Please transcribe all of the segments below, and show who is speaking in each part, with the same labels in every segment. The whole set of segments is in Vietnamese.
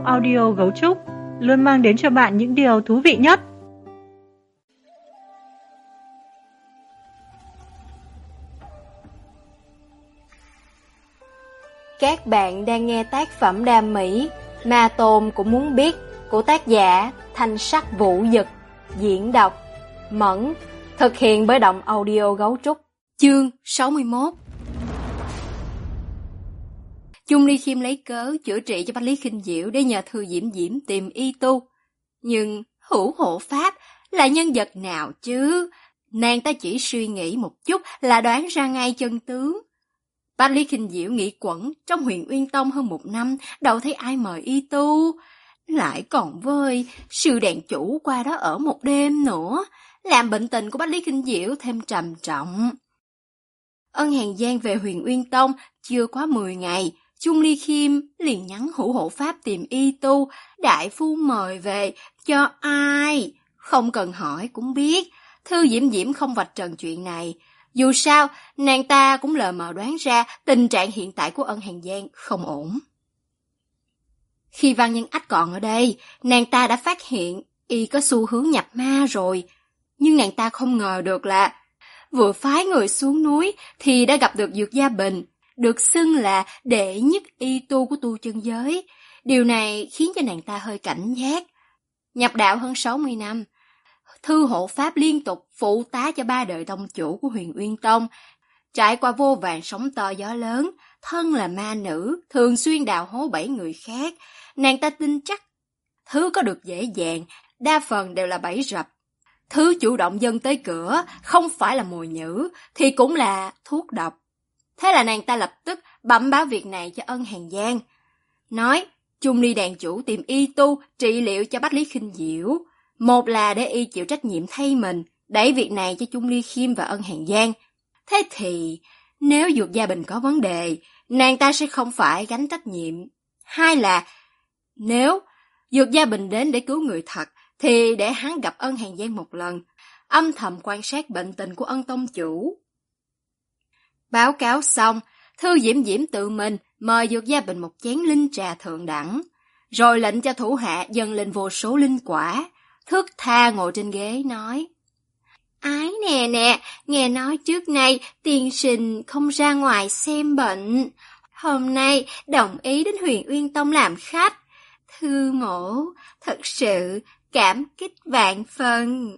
Speaker 1: audio Gấu Trúc luôn mang đến cho bạn những điều thú vị nhất.
Speaker 2: Các bạn đang nghe tác phẩm đam mỹ Ma Tôn Cũng Muốn Biết của tác giả Thanh Sắc Vũ Dực, diễn đọc Mẫn, thực hiện bởi Động Audio Gấu Trúc. Chương 61. Chung Ly Khiêm lấy cớ chữa trị cho Bách Lý Khinh Diễu để nhờ Thư Diễm Diễm tìm y tu. Nhưng hữu hộ pháp là nhân vật nào chứ? Nàng ta chỉ suy nghĩ một chút là đoán ra ngay chân tướng. Bách Lý Khinh Diễu nghĩ quẩn trong Huyền Uyên Tông hơn 1 năm, đâu thấy ai mời y tu. Lại còn với sư đàn chủ qua đó ở một đêm nữa, làm bệnh tình của Bách Lý Khinh Diễu thêm trầm trọng. Ân Hàn Giang về Huyền Uyên Tông chưa quá 10 ngày, Chung Ly Khiêm liền nhắn hữu hộ pháp tìm y tu, đại phu mời về, cho ai? Không cần hỏi cũng biết, Thư Diễm Diễm không vạch trần chuyện này. Dù sao, nàng ta cũng lờ mờ đoán ra tình trạng hiện tại của Ân Hàn Giang không ổn. Khi Văn Nhân Ách còn ở đây, nàng ta đã phát hiện y có xu hướng nhập ma rồi. Nhưng nàng ta không ngờ được là vừa phái người xuống núi thì đã gặp được Dược Gia Bình, được xưng là đệ nhất y tu của tu chân giới. Điều này khiến cho nàng ta hơi cảnh giác. Nhập đạo hơn 60 năm, Thư hộ pháp liên tục phụ tá cho 3 đời tông chủ của Huyền Uyên Tông, trải qua vô vàn sóng to gió lớn, thân là ma nữ, thường xuyên đào hố bẫy người khác. Nàng ta tin chắc thứ có được dễ dàng, đa phần đều là bẫy rập. Thứ chủ động dâng tới cửa, không phải là mồi nhử, thì cũng là thuốc độc. Thế là nàng ta lập tức bẩm báo việc này cho Ân Hàn Giang, nói Chung Ly đàn chủ tìm y tu trị liệu cho Bách Lý Khinh Diễu. Một là để y chịu trách nhiệm thay mình, đẩy việc này cho Chung Ly Khiêm và Ân Hàn Giang. Thế thì, nếu Dược Gia Bình có vấn đề, nàng ta sẽ không phải gánh trách nhiệm. Hai là, nếu Dược Gia Bình đến để cứu người thật, thì để hắn gặp Ân Hàn Giang một lần, âm thầm quan sát bệnh tình của Ân tông chủ. Báo cáo xong, Thư Diễm Diễm tự mình mời Dược Gia Bình một chén linh trà thượng đẳng, rồi lệnh cho thủ hạ dâng lên vô số linh quả. Thước tha ngồi trên ghế nói, ái nè, nghe nói trước nay tiên sinh không ra ngoài xem bệnh. Hôm nay đồng ý đến Huyền Uyên Tông làm khách. Thư mổ thật sự cảm kích vạn phần.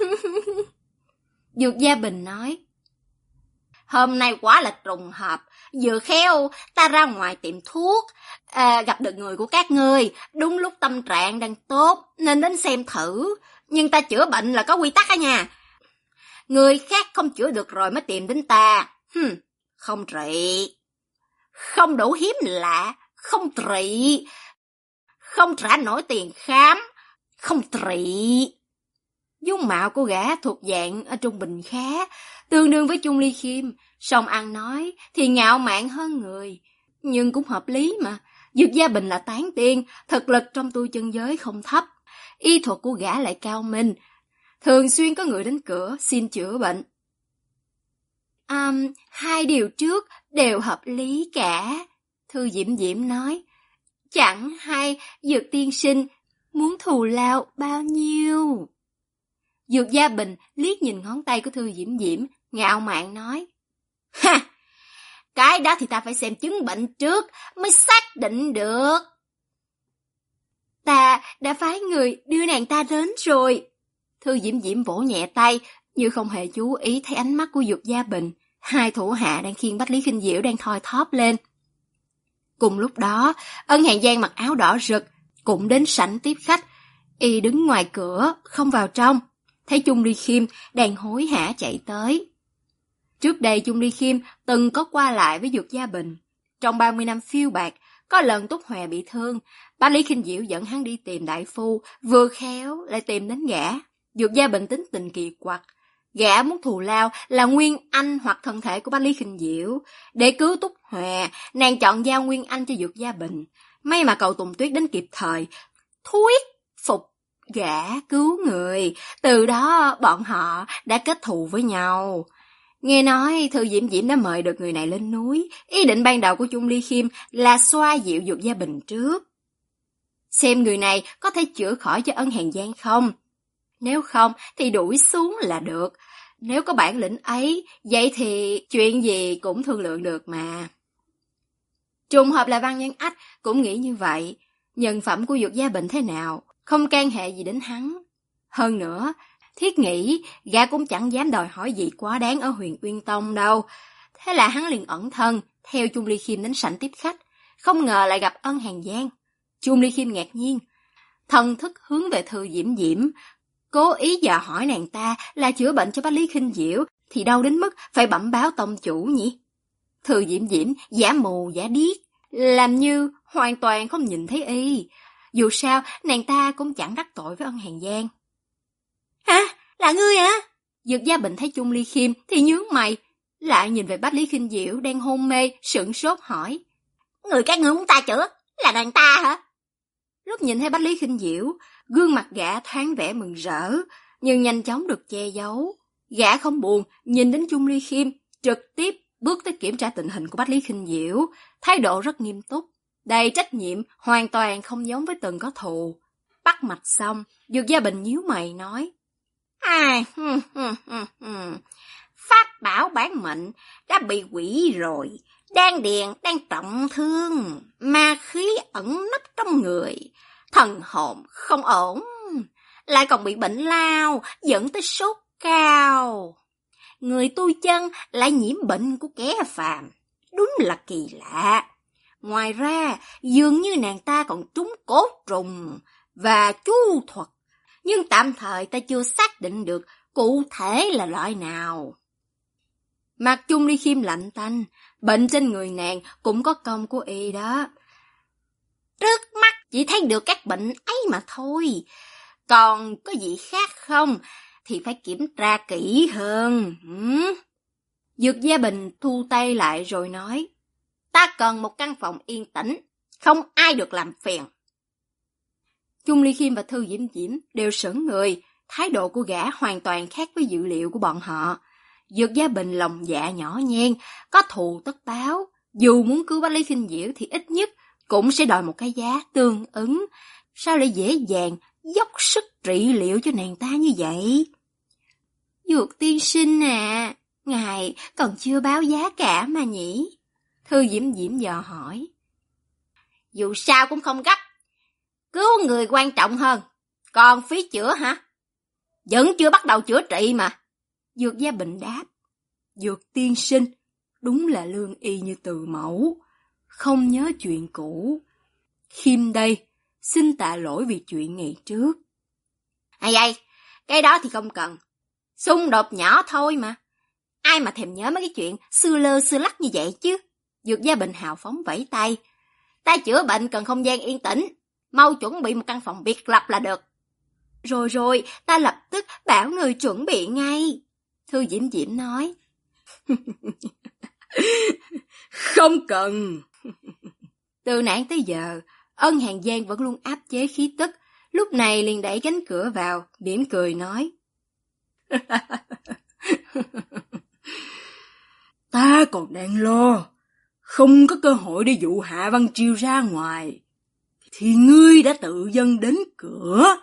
Speaker 2: Dược Gia Bình nói, hôm nay quá là trùng hợp, vừa khéo ta ra ngoài tiệm thuốc, gặp được người của các ngươi, đúng lúc tâm trạng đang tốt nên đến xem thử. Nhưng ta chữa bệnh là có quy tắc á nha. Người khác không chữa được rồi mới tìm đến ta. Không trị. Không đủ hiếm lạ, không trị. Không trả nổi tiền khám, không trị. Dung mạo của gã thuộc dạng ở trung bình khá, tương đương với Chung Ly Khiêm, song ăn nói thì ngạo mạn hơn người. Nhưng cũng hợp lý mà, Dược Gia Bình là tán tiên, thực lực trong tu chân giới không thấp, y thuật của gã lại cao minh, thường xuyên có người đến cửa xin chữa bệnh. Hai điều trước đều hợp lý cả, Thư Diễm Diễm nói. Chẳng hay Dược tiên sinh muốn thù lao bao nhiêu? Dược Gia Bình liếc nhìn ngón tay của Thư Diễm Diễm, ngạo mạn nói, ha, cái đó thì ta phải xem chứng bệnh trước mới xác định được. Ta đã phái người đưa nàng ta đến rồi. Thư Diễm Diễm vỗ nhẹ tay, như không hề chú ý thấy ánh mắt của Dược Gia Bình. Hai thủ hạ đang khiêng Bách Lý Khinh Diễu đang thoi thóp lên. Cùng lúc đó, Ân Hàn Giang mặc áo đỏ rực cũng đến sảnh tiếp khách. Y đứng ngoài cửa, không vào trong. Thấy Chung Ly Khiêm đang hối hả chạy tới. Trước đây Chung Ly Khiêm từng có qua lại với Dược Gia Bình. Trong 30 năm phiêu bạc, có lần Túc Hòe bị thương, Bách Lý Khinh Diễu dẫn hắn đi tìm đại phu, vừa khéo lại tìm đến gã. Dược Gia Bình tính tình kỳ quặc, gã muốn thù lao là nguyên anh hoặc thân thể của Bách Lý Khinh Diễu. Để cứu Túc Hòe, nàng chọn giao nguyên anh cho Dược Gia Bình. May mà cậu Tùng Tuyết đến kịp thời, thuyết phục gã cứu người. Từ đó bọn họ đã kết thù với nhau. Nghe nói Thư Diễm Diễm đã mời được người này lên núi. Ý định ban đầu của Chung Ly Khiêm là xoa dịu Dược Gia Bình trước. xem người này có thể chữa khỏi cho Ân Hàn Giang không. Nếu không thì đuổi xuống là được. Nếu có bản lĩnh ấy, vậy thì chuyện gì cũng thương lượng được mà. Trùng hợp là Văn Nhân Ách cũng nghĩ như vậy. Nhân phẩm của Dược Gia Bình thế nào, không can hệ gì đến hắn. Hơn nữa, thiết nghĩ gã cũng chẳng dám đòi hỏi gì quá đáng ở Huyền Uyên Tông đâu. Thế là hắn liền ẩn thân, theo Chung Ly Khiêm đến sảnh tiếp khách. Không ngờ lại gặp Ân Hàn Giang. Chung Ly Khiêm ngạc nhiên, thần thức hướng về Thư Diễm Diễm, cố ý dò hỏi nàng ta là chữa bệnh cho Bách Lý Khinh Diễu, thì đâu đến mức phải bẩm báo tông chủ nhỉ? Thư Diễm Diễm giả mù giả điếc, làm như hoàn toàn không nhìn thấy y. Dù sao, nàng ta cũng chẳng đắc tội với Ân Hàn Giang. Hả? Là ngươi hả? Dược Gia Bình thấy Chung Ly Khiêm thì nhướng mày, lại nhìn về Bách Lý Khinh Diễu đang hôn mê, sửng sốt hỏi. Người các ngươi muốn ta chữa? Là nàng ta hả? Lúc nhìn thấy Bách Lý Khinh Diễu, gương mặt gã thoáng vẻ mừng rỡ, nhưng nhanh chóng được che giấu. Gã không buồn, nhìn đến Chung Ly Khiêm, trực tiếp bước tới kiểm tra tình hình của Bách Lý Khinh Diễu, thái độ rất nghiêm túc, đầy trách nhiệm, hoàn toàn không giống với từng có thù. Bắt mạch xong, Dược Gia Bình nhíu mày nói. Pháp bảo bản mệnh đã bị hủy rồi, đan điền đang trọng thương, ma khí ẩn nấp trong người, thần hồn không ổn, lại còn bị bệnh lao, dẫn tới sốt cao. Người tu chân lại nhiễm bệnh của kẻ phàm, đúng là kỳ lạ. Ngoài ra, dường như nàng ta còn trúng cốt trùng và chu thuật, nhưng tạm thời ta chưa xác định được cụ thể là loại nào. Mặt Chung Ly Khiêm lạnh tanh, bệnh trên người nàng cũng có công của y đó. Trước mắt chỉ thấy được các bệnh ấy mà thôi, còn có gì khác không thì phải kiểm tra kỹ hơn. Dược Gia Bình thu tay lại rồi nói, ta cần một căn phòng yên tĩnh, không ai được làm phiền. Chung Ly Khiêm và Thư Diễm Diễm đều sững người, thái độ của gã hoàn toàn khác với dự liệu của bọn họ. Dược Gia Bình lòng dạ nhỏ nhen, có thù tất báo, dù muốn cứu Bách Lý Khinh Diễu thì ít nhất cũng sẽ đòi một cái giá tương ứng. Sao lại dễ dàng dốc sức trị liệu cho nàng ta như vậy? Dược tiên sinh à, ngài còn chưa báo giá cả mà nhỉ? Thư Diễm Diễm dò hỏi. Dù sao cũng không gấp, cứu người quan trọng hơn, còn phí chữa hả? Vẫn chưa bắt đầu chữa trị mà. Dược Gia Bình đáp. Dược tiên sinh, đúng là lương y như từ mẫu, không nhớ chuyện cũ. Khiêm đây, xin tạ lỗi vì chuyện ngày trước. Ai, cái đó thì không cần, xung đột nhỏ thôi mà. Ai mà thèm nhớ mấy cái chuyện xưa lơ xưa lắc như vậy chứ. Dược Gia Bình hào phóng vẫy tay. Ta chữa bệnh cần không gian yên tĩnh, mau chuẩn bị một căn phòng biệt lập là được. Rồi, ta lập tức bảo người chuẩn bị ngay. Thư Diễm Diễm nói. Không cần. Từ nãy tới giờ, Ân Hàn Giang vẫn luôn áp chế khí tức, lúc này liền đẩy cánh cửa vào, mỉm cười nói. Ta còn đang lo, không có cơ hội để dụ Hạ Văn Triều ra ngoài, thì ngươi đã tự dâng đến cửa.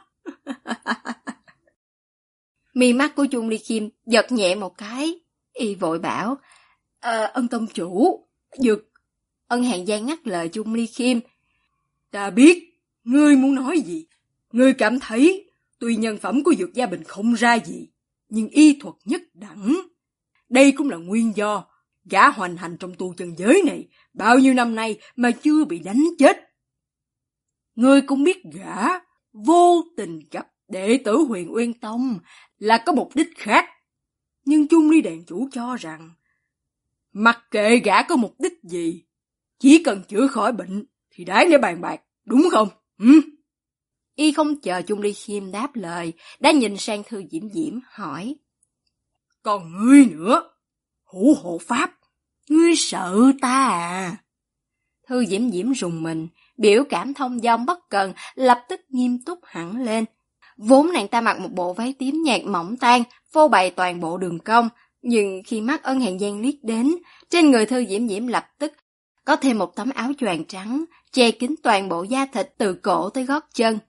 Speaker 2: Mi mắt của Chung Ly Khiêm giật nhẹ một cái, y vội bảo, Ân tông chủ, Dược. Ân Hàn Giang ngắt lời Chung Ly Khiêm. Ta biết, ngươi muốn nói gì. Ngươi cảm thấy, tuy nhân phẩm của Dược Gia Bình không ra gì, nhưng y thuật nhất đẳng. Đây cũng là nguyên do gã hoành hành trong tu chân giới này bao nhiêu năm nay mà chưa bị đánh chết. Ngươi cũng biết gã vô tình gặp đệ tử Huyền Uyên Tông là có mục đích khác. Nhưng Chung Ly đàn chủ cho rằng, mặc kệ gã có mục đích gì, chỉ cần chữa khỏi bệnh thì đáng để bàn bạc, đúng không? Y không chờ Chung Ly Khiêm đáp lời, đã nhìn sang Thư Diễm Diễm hỏi. Còn ngươi nữa, hữu hộ pháp, ngươi sợ ta à? Thư Diễm Diễm rùng mình, biểu cảm thông dong bất cần, lập tức nghiêm túc hẳn lên. Vốn nàng ta mặc một bộ váy tím nhạt mỏng tang, phô bày toàn bộ đường cong, nhưng khi mắt Ân Hàn Giang liếc đến, trên người Thư Diễm Diễm lập tức có thêm một tấm áo choàng trắng, che kín toàn bộ da thịt từ cổ tới gót chân.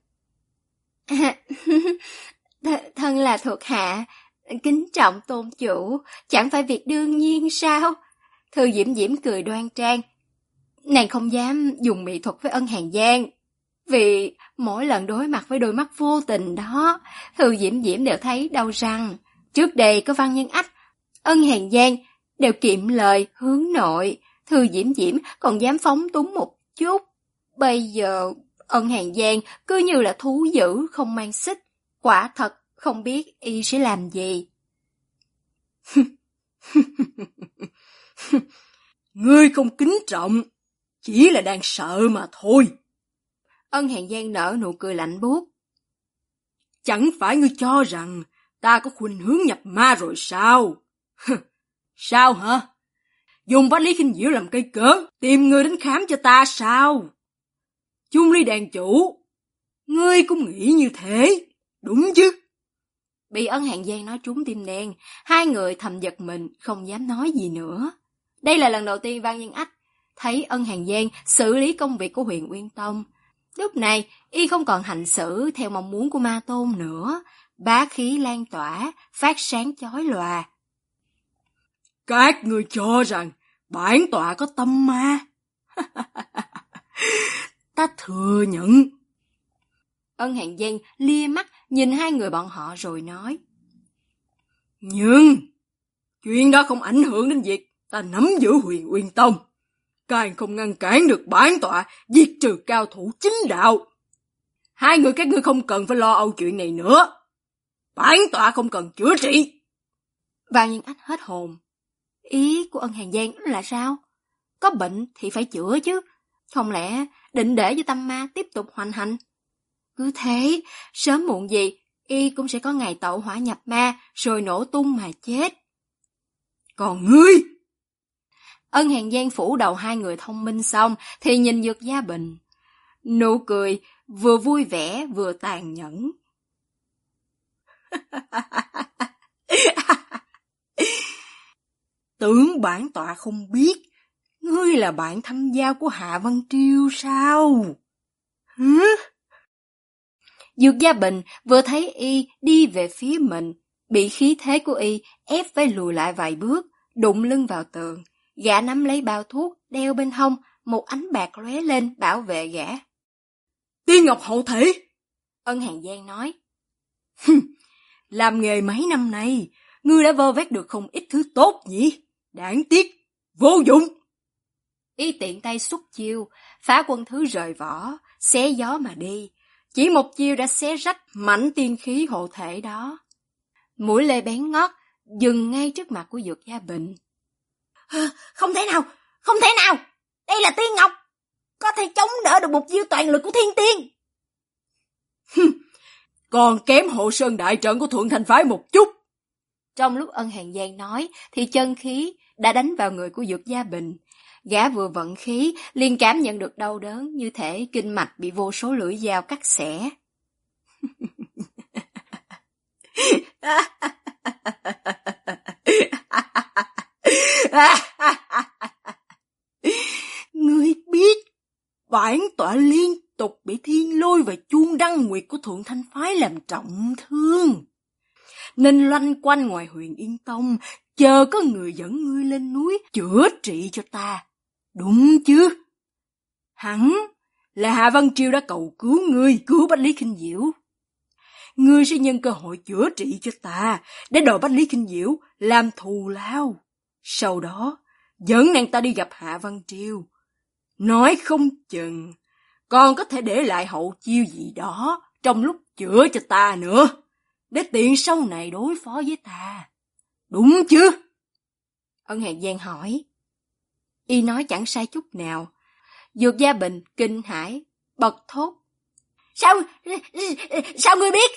Speaker 2: Thân là thuộc hạ, kính trọng tôn chủ, chẳng phải việc đương nhiên sao? Thư Diễm Diễm cười đoan trang. Nàng không dám dùng mỹ thuật với Ân Hàn Giang, vì mỗi lần đối mặt với đôi mắt vô tình đó, Thư Diễm Diễm đều thấy đau răng. Trước đây có Văn Nhân Ách, Ân Hàn Giang đều kiệm lời hướng nội, Thư Diễm Diễm còn dám phóng túng một chút. Bây giờ Ân Hàn Giang cứ như là thú dữ không mang xích, quả thật không biết y sẽ làm gì.
Speaker 3: Ngươi không kính trọng, chỉ là đang sợ mà thôi.
Speaker 2: Ân Hàn Giang nở nụ cười lạnh buốt.
Speaker 3: Chẳng phải ngươi cho rằng ta có khuynh hướng nhập ma rồi sao? Sao hả? Dùng Bách Lý Khinh Diễu làm cây cớ, tìm người đến khám cho ta sao? Chung Ly đàn chủ, ngươi cũng nghĩ như thế, đúng chứ?
Speaker 2: Bị Ân Hàn Giang nói trúng tim đen, hai người thầm giật mình, không dám nói gì nữa. Đây là lần đầu tiên Văn Nhân Ách thấy Ân Hàn Giang xử lý công việc của Huyền Uyên Tông. Lúc này, y không còn hành xử theo mong muốn của Ma Tôn nữa, bá khí lan tỏa, phát sáng chói lòa.
Speaker 3: Các ngươi cho rằng bản tọa có tâm ma? Ta thừa nhận.
Speaker 2: Ân Hàn Giang lia mắt nhìn hai người bọn họ rồi nói.
Speaker 3: Nhưng, chuyện đó không ảnh hưởng đến việc ta nắm giữ Huyền Uyên Tông. Càng không ngăn cản được bản tọa diệt trừ cao thủ chính đạo. Hai người các ngươi không cần phải lo âu chuyện này nữa. Bản tọa không cần chữa trị.
Speaker 2: Văn Nhân Ách hết hồn. Ý của Ân Hàn Giang là sao? Có bệnh thì phải chữa chứ. Không lẽ định để cho tâm ma tiếp tục hoành hành? Cứ thế, sớm muộn gì, y cũng sẽ có ngày tẩu hỏa nhập ma, rồi nổ tung mà chết.
Speaker 3: Còn ngươi?
Speaker 2: Ân Hàn Giang phủ đầu hai người thông minh xong, thì nhìn Dược Gia Bình. Nụ cười vừa vui vẻ vừa tàn nhẫn.
Speaker 3: Tưởng bản tọa không biết, ngươi là bạn thâm giao của Hạ Văn Triêu sao? Hả?
Speaker 2: Dược Gia Bình vừa thấy y đi về phía mình, bị khí thế của y ép phải lùi lại vài bước, đụng lưng vào tường. Gã nắm lấy bao thuốc, đeo bên hông, một ánh bạc lóe lên bảo vệ gã.
Speaker 3: Tiên Ngọc Hậu Thể.
Speaker 2: Ân Hàn Giang nói.
Speaker 3: Làm nghề mấy năm nay, ngươi đã vơ vét được không ít thứ tốt nhỉ? Đáng tiếc, vô dụng.
Speaker 2: Y tiện tay xuất chiêu, Phá Quân Thứ rời vỏ, xé gió mà đi. Chỉ một chiêu đã xé rách mảnh tiên khí hộ thể đó. Mũi lê bén ngót, dừng ngay trước mặt của Dược Gia Bình.
Speaker 4: Không thể nào, không thể nào. Đây là Tiên Ngọc, có thể chống đỡ được một chiêu toàn lực của Thiên Tiên.
Speaker 3: Còn kém Hộ Sơn Đại Trận của Thuận Thành Phái một chút.
Speaker 2: Trong lúc Ân Hàn Giang nói, thì chân khí đã đánh vào người của Dược Gia Bình. Gã vừa vận khí, liền cảm nhận được đau đớn như thể kinh mạch bị vô số lưỡi dao cắt xẻ.
Speaker 3: Ngươi biết, bản tọa liên tục bị Thiên Lôi và Chuông Đăng Nguyệt của Thuận Thanh Phái làm trọng thương, nên loanh quanh ngoài Huyền Yên Tông, chờ có người dẫn ngươi lên núi chữa trị cho ta. Đúng chứ? Hẳn là Hạ Văn Triêu đã cầu cứu ngươi, cứu Bách Lý Khinh Diễu. Ngươi sẽ nhân cơ hội chữa trị cho ta, để đòi Bách Lý Khinh Diễu làm thù lao. Sau đó, dẫn nàng ta đi gặp Hạ Văn Triêu. Nói không chừng, còn có thể để lại hậu chiêu gì đó trong lúc chữa cho ta nữa, để tiện sau này đối phó với ta. Đúng chứ?
Speaker 2: Ân Hàn Giang hỏi. Y nói chẳng sai chút nào. Dược Gia Bình kinh hãi, bật thốt.
Speaker 4: Sao ngươi biết?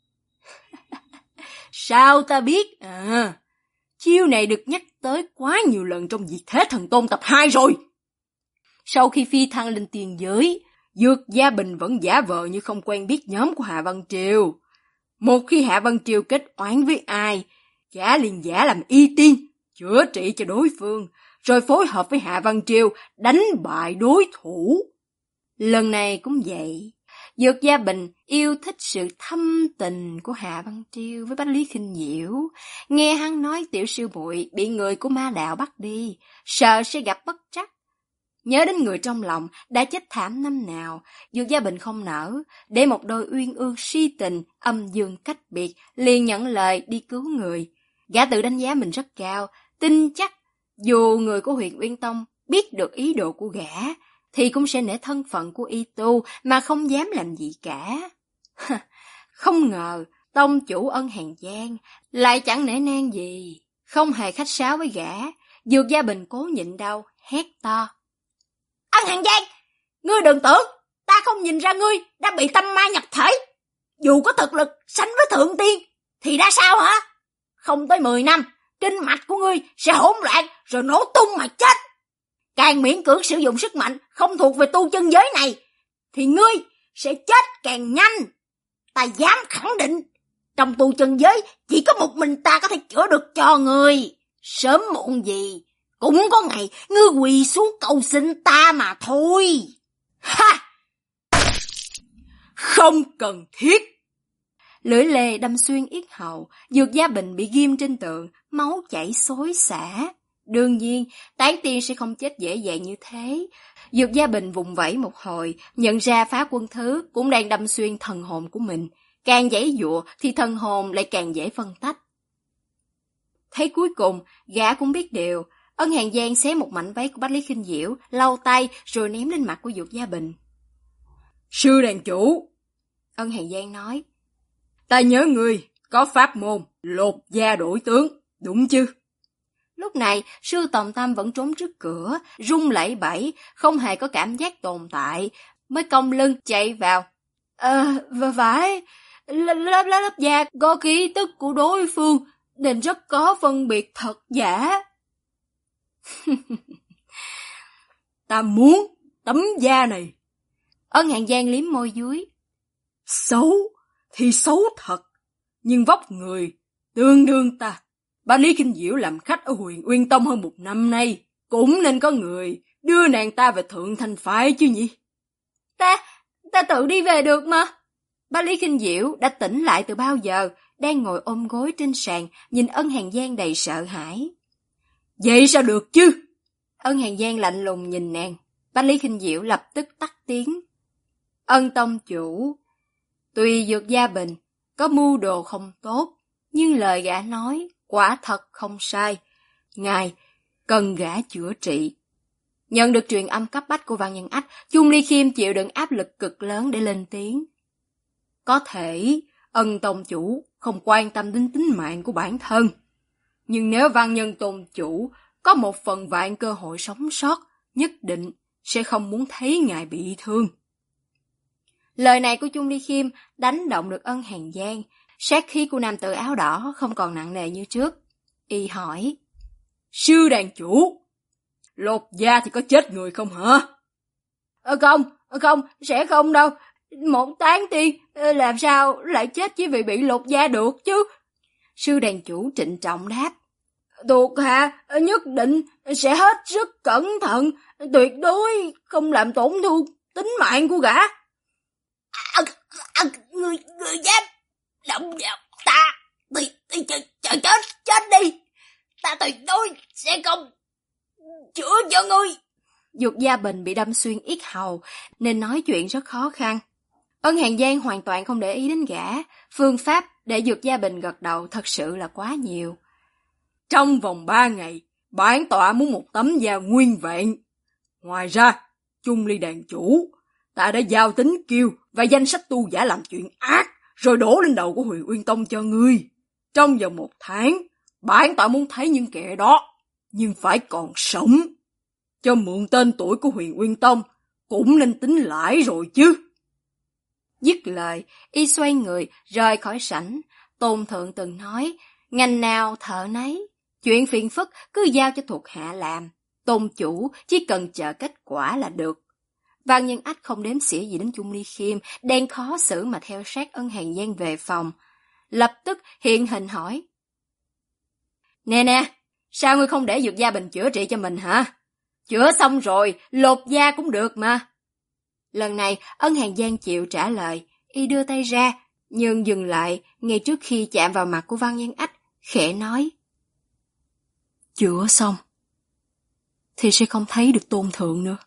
Speaker 3: Sao ta biết? À, chiêu này được nhắc tới quá nhiều lần trong Diệt Thế Thần Tôn tập 2 rồi. Sau khi phi thăng lên tiên giới, Dược Gia Bình vẫn giả vờ như không quen biết nhóm của Hạ Văn Triều. Một khi Hạ Văn Triều kết oán với ai, gã liền giả làm y tiên, chữa trị cho đối phương, rồi phối hợp với Hạ Văn Triều đánh bại đối thủ.
Speaker 2: Lần này cũng vậy. Dược Gia Bình yêu thích sự thâm tình của Hạ Văn Triều với Bách Lý Khinh Diễu. Nghe hắn nói tiểu sư muội bị người của ma đạo bắt đi, sợ sẽ gặp bất trắc. Nhớ đến người trong lòng đã chết thảm năm nào, Dược Gia Bình không nỡ, để một đôi uyên ương si tình, âm dương cách biệt, liền nhận lời đi cứu người. Gã tự đánh giá mình rất cao, tin chắc dù người của huyện Uyên Tông biết được ý đồ của gã, thì cũng sẽ nể thân phận của y tu mà không dám làm gì cả. Không ngờ, tông chủ Ân Hàn Giang lại chẳng nể nang gì, không hề khách sáo với gã. Dược Gia Bình cố nhịn đau, hét to.
Speaker 4: Ân Hàn Giang, ngươi đừng tưởng ta không nhìn ra ngươi đã bị tâm ma nhập thể. Dù có thực lực sánh với thượng tiên, thì đã sao hả? Không tới 10 năm, kinh mạch của ngươi sẽ hỗn loạn rồi nổ tung mà chết. Càng miễn cưỡng sử dụng sức mạnh không thuộc về tu chân giới này, thì ngươi sẽ chết càng nhanh. Ta dám khẳng định, trong tu chân giới chỉ có một mình ta có thể chữa được cho ngươi. Sớm muộn gì, cũng có ngày ngươi quỳ xuống cầu xin ta mà thôi. Ha!
Speaker 3: Không cần thiết.
Speaker 2: Lưỡi lê đâm xuyên yết hầu, Dược Gia Bình bị ghim trên tường, máu chảy xối xả. Đương nhiên, tán tiên sẽ không chết dễ dàng như thế. Dược Gia Bình vùng vẫy một hồi, nhận ra Phá Quân Thứ cũng đang đâm xuyên thần hồn của mình. Càng giãy giụa thì thần hồn lại càng dễ phân tách. Thấy cuối cùng, gã cũng biết điều. Ân Hàn Giang xé một mảnh váy của Bách Lý Khinh Diễu, lau tay rồi ném lên mặt của Dược Gia Bình.
Speaker 3: Sư đàn chủ,
Speaker 2: Ân Hàn Giang nói,
Speaker 3: ta nhớ người có pháp môn lột da đổi tướng, đúng chứ?
Speaker 2: Lúc này, Sư Tòng Tam vẫn trốn trước cửa, run lẩy bẩy, không hề có cảm giác tồn tại, mới cong lưng chạy vào. Phải, lớp da có khí tức của đối phương, nên rất có phân biệt thật giả.
Speaker 3: Ta muốn tấm da này.
Speaker 2: Ân Hàn Giang liếm môi dưới.
Speaker 3: Xấu thì xấu thật, nhưng vóc người tương đương ta. Bách Lý Khinh Diễu làm khách ở Huyền Uyên Tông hơn 1 năm nay, cũng nên có người đưa nàng ta về Thượng Thanh Phái chứ nhỉ?
Speaker 2: Ta tự đi về được mà. Bách Lý Khinh Diễu đã tỉnh lại từ bao giờ, đang ngồi ôm gối trên sàn, nhìn Ân Hàn Giang đầy sợ hãi.
Speaker 3: Vậy sao được chứ?
Speaker 2: Ân Hàn Giang lạnh lùng nhìn nàng. Bách Lý Khinh Diễu lập tức tắt tiếng. Ân tông chủ, tuy Dược Gia Bình có mưu đồ không tốt, nhưng lời gã nói quả thật không sai. Ngài cần gã chữa trị. Nhận được truyền âm cấp bách của Văn Nhân Ách, Chung Ly Khiêm chịu đựng áp lực cực lớn để lên tiếng. Có thể Ân tông chủ không quan tâm đến tính mạng của bản thân, nhưng nếu Văn Nhân tôn chủ có 1/1000 cơ hội sống sót, nhất định sẽ không muốn thấy ngài bị thương. Lời này của Chung Ly Khiêm đánh động được Ân Hàn Giang. Sát khí của nam tử áo đỏ không còn nặng nề như trước. Y hỏi,
Speaker 3: sư đàn chủ, lột da thì có chết người không hả?
Speaker 2: Không, sẽ không đâu. Một tán tiên làm sao lại chết chỉ vì bị lột da được chứ? Sư đàn chủ trịnh trọng đáp, thuộc hạ nhất định sẽ hết sức cẩn thận, tuyệt đối không làm tổn thương tính mạng của gã.
Speaker 4: Người dám động vào ta thì chết đi. Ta tuyệt đối sẽ không chữa cho ngươi.
Speaker 2: Dược Gia Bình bị đâm xuyên yết hầu nên nói chuyện rất khó khăn. Ân Hàn Giang hoàn toàn không để ý đến gã. Phương pháp để Dược Gia Bình gật đầu thật sự là quá nhiều.
Speaker 3: Trong vòng 3 ngày, bản tọa muốn một tấm da nguyên vẹn. Ngoài ra, Chung Ly đàn chủ, ta đã giao Tính Kiêu và danh sách tu giả làm chuyện ác, rồi đổ lên đầu của Huyền Uyên Tông cho ngươi. Trong vòng 1 tháng, bản tọa muốn thấy những kẻ đó, nhưng phải còn sống. Cho mượn tên tuổi của Huyền Uyên Tông, cũng nên tính lãi rồi chứ.
Speaker 2: Dứt lời, y xoay người, rời khỏi sảnh. Tôn thượng từng nói, ngành nào thợ nấy, chuyện phiền phức cứ giao cho thuộc hạ làm. Tôn chủ chỉ cần chờ kết quả là được. Văn Nhân Ách không đếm xỉa gì đến Chung Ly Khiêm, đang khó xử mà theo sát Ân Hàn Giang về phòng. Lập tức hiện hình hỏi, Nè, Sao ngươi không để dược gia bình chữa trị cho mình hả? Chữa xong rồi, lột da cũng được mà. Lần này, Ân Hàn Giang chịu trả lời, y đưa tay ra, nhưng dừng lại ngay trước khi chạm vào mặt của Văn Nhân Ách, khẽ nói. Chữa xong, thì sẽ không thấy được Tôn Thượng nữa.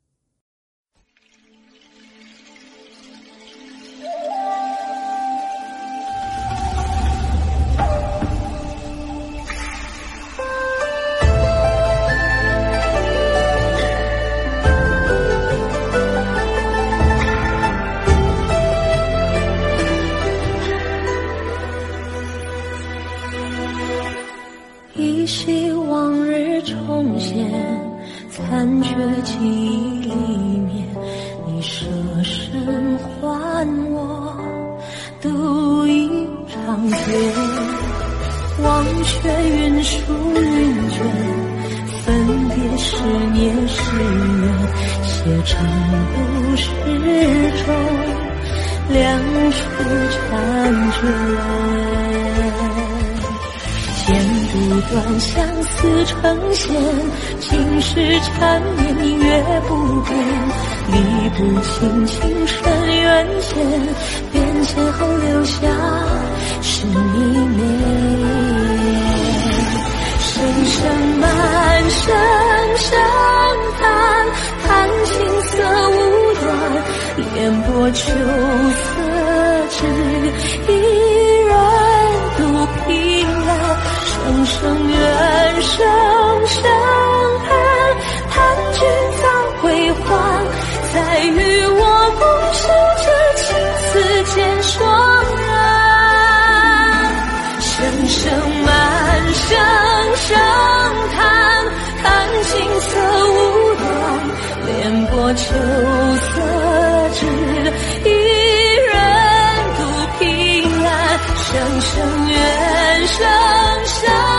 Speaker 5: 依稀往日重现，残缺记忆里面，你舍身还我独一场劫。忘却云舒云卷，分别是孽是缘，写成故事中两处婵娟。剪不断相思成线，情是缠绵你越不变，理不清情深缘浅，变迁后留下是你面。声声满声声叹，叹情色无端，烟波秋色只一人独凭栏。声声怨，声声恨，叹君早归还，再与我共守这情丝间双人。声声满，声声叹，叹情色无端，莲波秋色只一人独凭栏。声声怨，声声